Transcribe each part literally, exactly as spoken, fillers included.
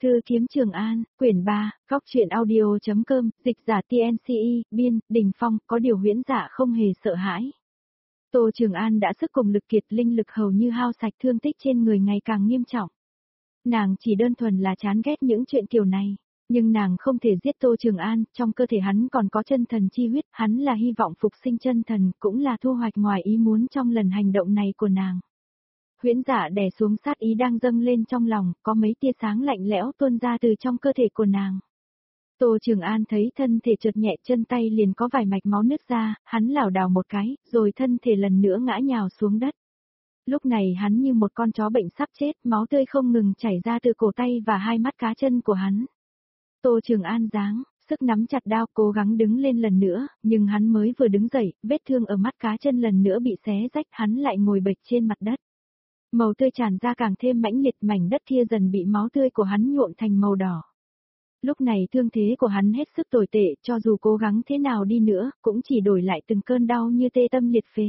Cư kiếm Trường An, quyển ba, góc truyện audio.com, dịch giả tê en xê e, biên, Đình Phong, có điều Huyễn Dạ không hề sợ hãi. Tô Trường An đã sức cùng lực kiệt, linh lực hầu như hao sạch, thương tích trên người ngày càng nghiêm trọng. Nàng chỉ đơn thuần là chán ghét những chuyện kiểu này, nhưng nàng không thể giết Tô Trường An, trong cơ thể hắn còn có chân thần chi huyết, hắn là hy vọng phục sinh chân thần, cũng là thu hoạch ngoài ý muốn trong lần hành động này của nàng. Huyễn Dạ đè xuống sát ý đang dâng lên trong lòng, có mấy tia sáng lạnh lẽo tuôn ra từ trong cơ thể của nàng. Tô Trường An thấy thân thể trượt nhẹ, chân tay liền có vài mạch máu nứt ra, hắn lảo đảo một cái, rồi thân thể lần nữa ngã nhào xuống đất. Lúc này hắn như một con chó bệnh sắp chết, máu tươi không ngừng chảy ra từ cổ tay và hai mắt cá chân của hắn. Tô Trường An giáng sức nắm chặt đao, cố gắng đứng lên lần nữa, nhưng hắn mới vừa đứng dậy, vết thương ở mắt cá chân lần nữa bị xé rách, hắn lại ngồi bệt trên mặt đất. Màu tươi tràn ra càng thêm mãnh liệt, mảnh đất kia dần bị máu tươi của hắn nhuộm thành màu đỏ. Lúc này thương thế của hắn hết sức tồi tệ, cho dù cố gắng thế nào đi nữa, cũng chỉ đổi lại từng cơn đau như tê tâm liệt phế.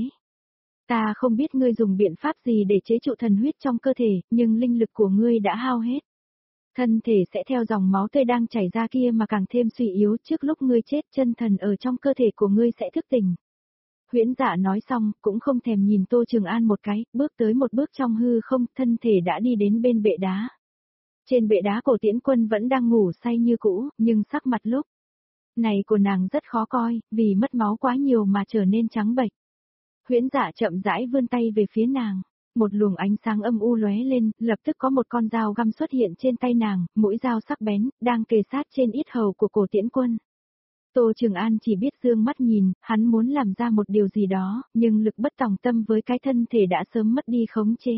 Ta không biết ngươi dùng biện pháp gì để chế trụ thần huyết trong cơ thể, nhưng linh lực của ngươi đã hao hết. Thân thể sẽ theo dòng máu tươi đang chảy ra kia mà càng thêm suy yếu, trước lúc ngươi chết chân thần ở trong cơ thể của ngươi sẽ thức tỉnh. Huyễn Dạ nói xong, cũng không thèm nhìn Tô Trường An một cái, bước tới một bước trong hư không, thân thể đã đi đến bên bệ đá. Trên bệ đá Cổ Tiễn Quân vẫn đang ngủ say như cũ, nhưng sắc mặt lúc này của nàng rất khó coi, vì mất máu quá nhiều mà trở nên trắng bệch. Huyễn Dạ chậm rãi vươn tay về phía nàng, một luồng ánh sáng âm u lóe lên, lập tức có một con dao găm xuất hiện trên tay nàng, mũi dao sắc bén, đang kề sát trên yết hầu của Cổ Tiễn Quân. Tô Trường An chỉ biết dương mắt nhìn, hắn muốn làm ra một điều gì đó, nhưng lực bất tòng tâm với cái thân thể đã sớm mất đi khống chế.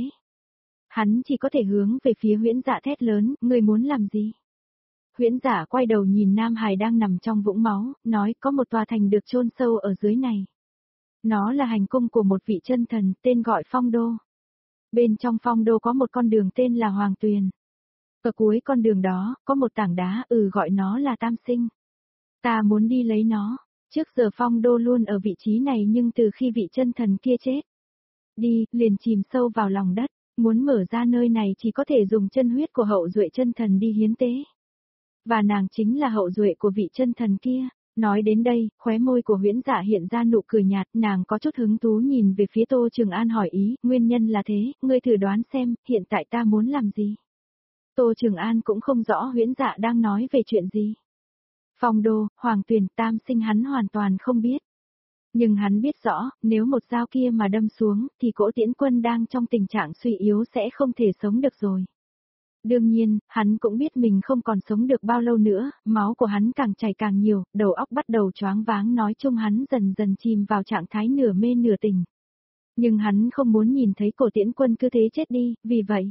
Hắn chỉ có thể hướng về phía Huyễn Dạ thét lớn, ngươi muốn làm gì? Huyễn Dạ quay đầu nhìn Nam Hải đang nằm trong vũng máu, nói có một tòa thành được chôn sâu ở dưới này. Nó là hành cung của một vị chân thần, tên gọi Phong Đô. Bên trong Phong Đô có một con đường tên là Hoàng Tuyền. Ở cuối con đường đó, có một tảng đá, ừ gọi nó là Tam Sinh. Ta muốn đi lấy nó. Trước giờ Phong Đô luôn ở vị trí này, nhưng từ khi vị chân thần kia chết đi, liền chìm sâu vào lòng đất. Muốn mở ra nơi này chỉ có thể dùng chân huyết của hậu duệ chân thần đi hiến tế. Và nàng chính là hậu duệ của vị chân thần kia. Nói đến đây, khóe môi của Huyễn Dạ hiện ra nụ cười nhạt, nàng có chút hứng thú nhìn về phía Tô Trường An hỏi ý, nguyên nhân là thế, ngươi thử đoán xem, hiện tại ta muốn làm gì? Tô Trường An cũng không rõ Huyễn Dạ đang nói về chuyện gì. Phong Đô, Hoàng Tuyền, Tam Sinh hắn hoàn toàn không biết. Nhưng hắn biết rõ, nếu một dao kia mà đâm xuống, thì Cổ Tiễn Quân đang trong tình trạng suy yếu sẽ không thể sống được rồi. Đương nhiên, hắn cũng biết mình không còn sống được bao lâu nữa, máu của hắn càng chảy càng nhiều, đầu óc bắt đầu choáng váng, nói chung hắn dần dần chìm vào trạng thái nửa mê nửa tỉnh. Nhưng hắn không muốn nhìn thấy Cổ Tiễn Quân cứ thế chết đi, vì vậy,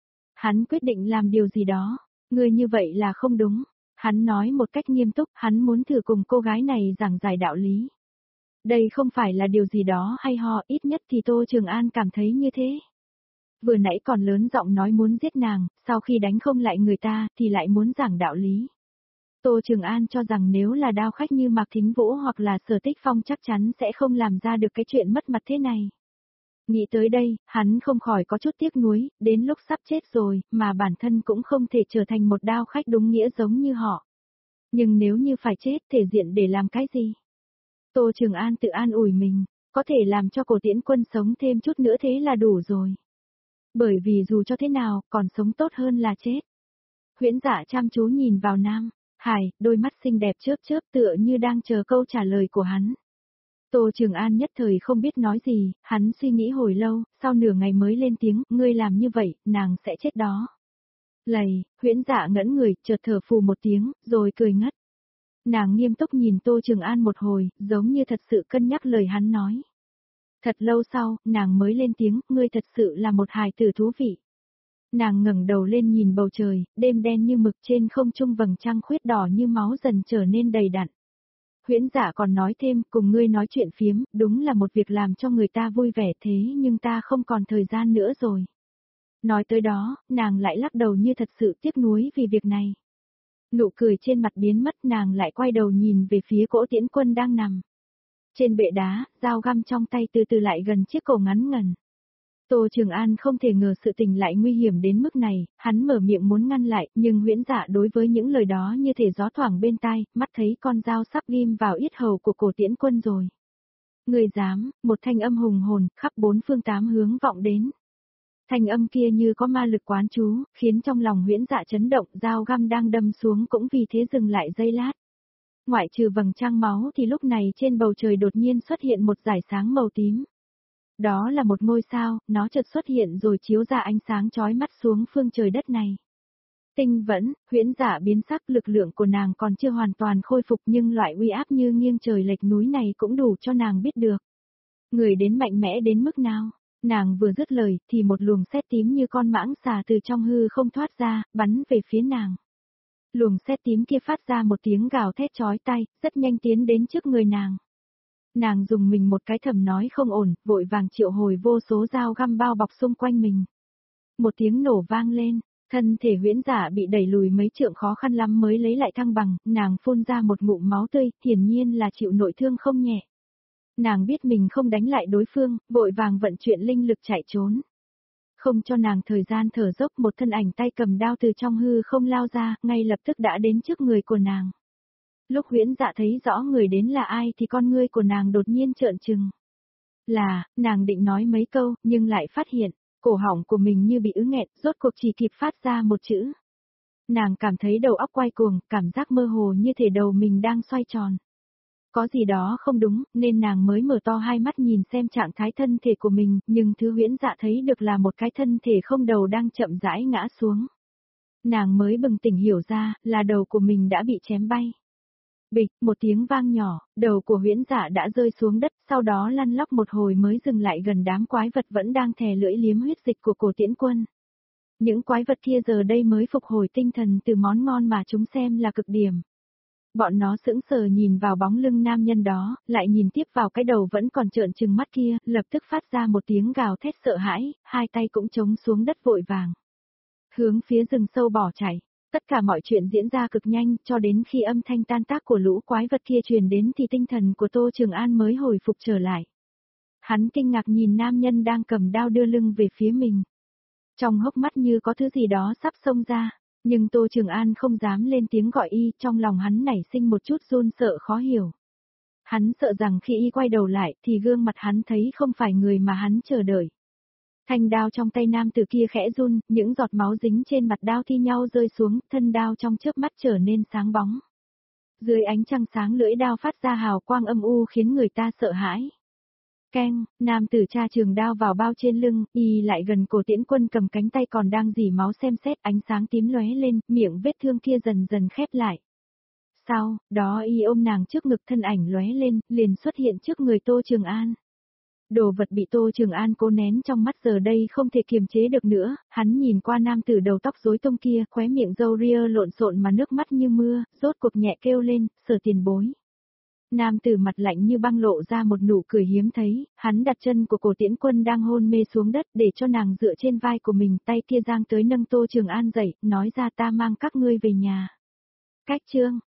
hắn quyết định làm điều gì đó, người như vậy là không đúng. Hắn nói một cách nghiêm túc, hắn muốn thử cùng cô gái này giảng giải đạo lý. Đây không phải là điều gì đó hay ho, ít nhất thì Tô Trường An cảm thấy như thế. Vừa nãy còn lớn giọng nói muốn giết nàng, sau khi đánh không lại người ta, thì lại muốn giảng đạo lý. Tô Trường An cho rằng nếu là đao khách như Mạc Thính Vũ hoặc là Sở Tích Phong chắc chắn sẽ không làm ra được cái chuyện mất mặt thế này. Nghĩ tới đây, hắn không khỏi có chút tiếc nuối, đến lúc sắp chết rồi, mà bản thân cũng không thể trở thành một đao khách đúng nghĩa giống như họ. Nhưng nếu như phải chết, thể diện để làm cái gì? Tô Trường An tự an ủi mình, có thể làm cho Cổ Tiễn Quân sống thêm chút nữa thế là đủ rồi. Bởi vì dù cho thế nào, còn sống tốt hơn là chết. Huyễn Dạ chăm chú nhìn vào Nam Hải, đôi mắt xinh đẹp chớp chớp tựa như đang chờ câu trả lời của hắn. Tô Trường An nhất thời không biết nói gì, hắn suy nghĩ hồi lâu, sau nửa ngày mới lên tiếng, ngươi làm như vậy, nàng sẽ chết đó. Lầy, Huyễn Dạ ngẩn người, chợt thở phù một tiếng, rồi cười ngất. Nàng nghiêm túc nhìn Tô Trường An một hồi, giống như thật sự cân nhắc lời hắn nói. Thật lâu sau, nàng mới lên tiếng, ngươi thật sự là một hài tử thú vị. Nàng ngẩng đầu lên nhìn bầu trời, đêm đen như mực, trên không trung vầng trăng khuyết đỏ như máu dần trở nên đầy đặn. Huyễn Dạ còn nói thêm, cùng ngươi nói chuyện phiếm, đúng là một việc làm cho người ta vui vẻ thế, nhưng ta không còn thời gian nữa rồi. Nói tới đó, nàng lại lắc đầu như thật sự tiếc nuối vì việc này. Nụ cười trên mặt biến mất, nàng lại quay đầu nhìn về phía Cổ Tiễn Quân đang nằm trên bệ đá, dao găm trong tay từ từ lại gần chiếc cổ ngắn ngần. Tô Trường An không thể ngờ sự tình lại nguy hiểm đến mức này, hắn mở miệng muốn ngăn lại, nhưng Huyễn Dạ đối với những lời đó như thể gió thoảng bên tai, mắt thấy con dao sắp ghim vào yết hầu của Cổ Tiễn Quân rồi. Người dám, một thanh âm hùng hồn, khắp bốn phương tám hướng vọng đến. Thanh âm kia như có ma lực quán trú, khiến trong lòng Huyễn Dạ chấn động, dao găm đang đâm xuống cũng vì thế dừng lại giây lát. Ngoại trừ vầng trăng máu thì lúc này trên bầu trời đột nhiên xuất hiện một dải sáng màu tím. Đó là một ngôi sao, nó chợt xuất hiện rồi chiếu ra ánh sáng chói mắt xuống phương trời đất này. Tinh vẫn, Huyễn Dạ biến sắc, lực lượng của nàng còn chưa hoàn toàn khôi phục nhưng loại uy áp như nghiêng trời lệch núi này cũng đủ cho nàng biết được. Người đến mạnh mẽ đến mức nào? Nàng vừa dứt lời thì một luồng sét tím như con mãng xà từ trong hư không thoát ra, bắn về phía nàng. Luồng sét tím kia phát ra một tiếng gào thét chói tai, rất nhanh tiến đến trước người nàng. Nàng dùng mình một cái thầm nói không ổn, vội vàng triệu hồi vô số dao găm bao bọc xung quanh mình. Một tiếng nổ vang lên, thân thể Huyễn Dạ bị đẩy lùi mấy trượng, khó khăn lắm mới lấy lại thăng bằng, nàng phun ra một ngụm máu tươi, hiển nhiên là chịu nội thương không nhẹ. Nàng biết mình không đánh lại đối phương, vội vàng vận chuyển linh lực chạy trốn. Không cho nàng thời gian thở dốc, một thân ảnh tay cầm đao từ trong hư không lao ra, ngay lập tức đã đến trước người của nàng. Lúc Huyễn Dạ thấy rõ người đến là ai thì con ngươi của nàng đột nhiên trợn trừng. Là, nàng định nói mấy câu, nhưng lại phát hiện, cổ họng của mình như bị ứ nghẹn, rốt cuộc chỉ kịp phát ra một chữ. Nàng cảm thấy đầu óc quay cuồng, cảm giác mơ hồ như thể đầu mình đang xoay tròn. Có gì đó không đúng, nên nàng mới mở to hai mắt nhìn xem trạng thái thân thể của mình, nhưng thứ Huyễn Dạ thấy được là một cái thân thể không đầu đang chậm rãi ngã xuống. Nàng mới bừng tỉnh hiểu ra, là đầu của mình đã bị chém bay. Bịch, một tiếng vang nhỏ, đầu của Huyễn Dạ đã rơi xuống đất, sau đó lăn lóc một hồi mới dừng lại gần đám quái vật vẫn đang thè lưỡi liếm huyết dịch của Cổ Tiễn Quân. Những quái vật kia giờ đây mới phục hồi tinh thần từ món ngon mà chúng xem là cực điểm. Bọn nó sững sờ nhìn vào bóng lưng nam nhân đó, lại nhìn tiếp vào cái đầu vẫn còn trợn trừng mắt kia, lập tức phát ra một tiếng gào thét sợ hãi, hai tay cũng chống xuống đất vội vàng. Hướng phía rừng sâu bỏ chạy. Tất cả mọi chuyện diễn ra cực nhanh, cho đến khi âm thanh tan tác của lũ quái vật kia truyền đến thì tinh thần của Tô Trường An mới hồi phục trở lại. Hắn kinh ngạc nhìn nam nhân đang cầm đao đưa lưng về phía mình. Trong hốc mắt như có thứ gì đó sắp xông ra, nhưng Tô Trường An không dám lên tiếng gọi y, trong lòng hắn nảy sinh một chút run sợ khó hiểu. Hắn sợ rằng khi y quay đầu lại thì gương mặt hắn thấy không phải người mà hắn chờ đợi. Thanh đao trong tay nam tử kia khẽ run, những giọt máu dính trên mặt đao thi nhau rơi xuống, thân đao trong chớp mắt trở nên sáng bóng. Dưới ánh trăng sáng lưỡi đao phát ra hào quang âm u khiến người ta sợ hãi. Keng, nam tử tra trường đao vào bao trên lưng, y lại gần Cổ Tiễn Quân cầm cánh tay còn đang rỉ máu xem xét, ánh sáng tím lóe lên, miệng vết thương kia dần dần khép lại. Sau, đó y ôm nàng trước ngực, thân ảnh lóe lên, liền xuất hiện trước người Tô Trường An. Đồ vật bị Tô Trường An cố nén trong mắt giờ đây không thể kiềm chế được nữa, hắn nhìn qua nam tử đầu tóc rối tung kia, khóe miệng râu ria lộn xộn mà nước mắt như mưa, rốt cuộc nhẹ kêu lên, Sở tiền bối. Nam tử mặt lạnh như băng lộ ra một nụ cười hiếm thấy, hắn đặt chân của Cổ Tiễn Quân đang hôn mê xuống đất để cho nàng dựa trên vai của mình, tay kia giang tới nâng Tô Trường An dậy, nói ra ta mang các ngươi về nhà. Cách chương,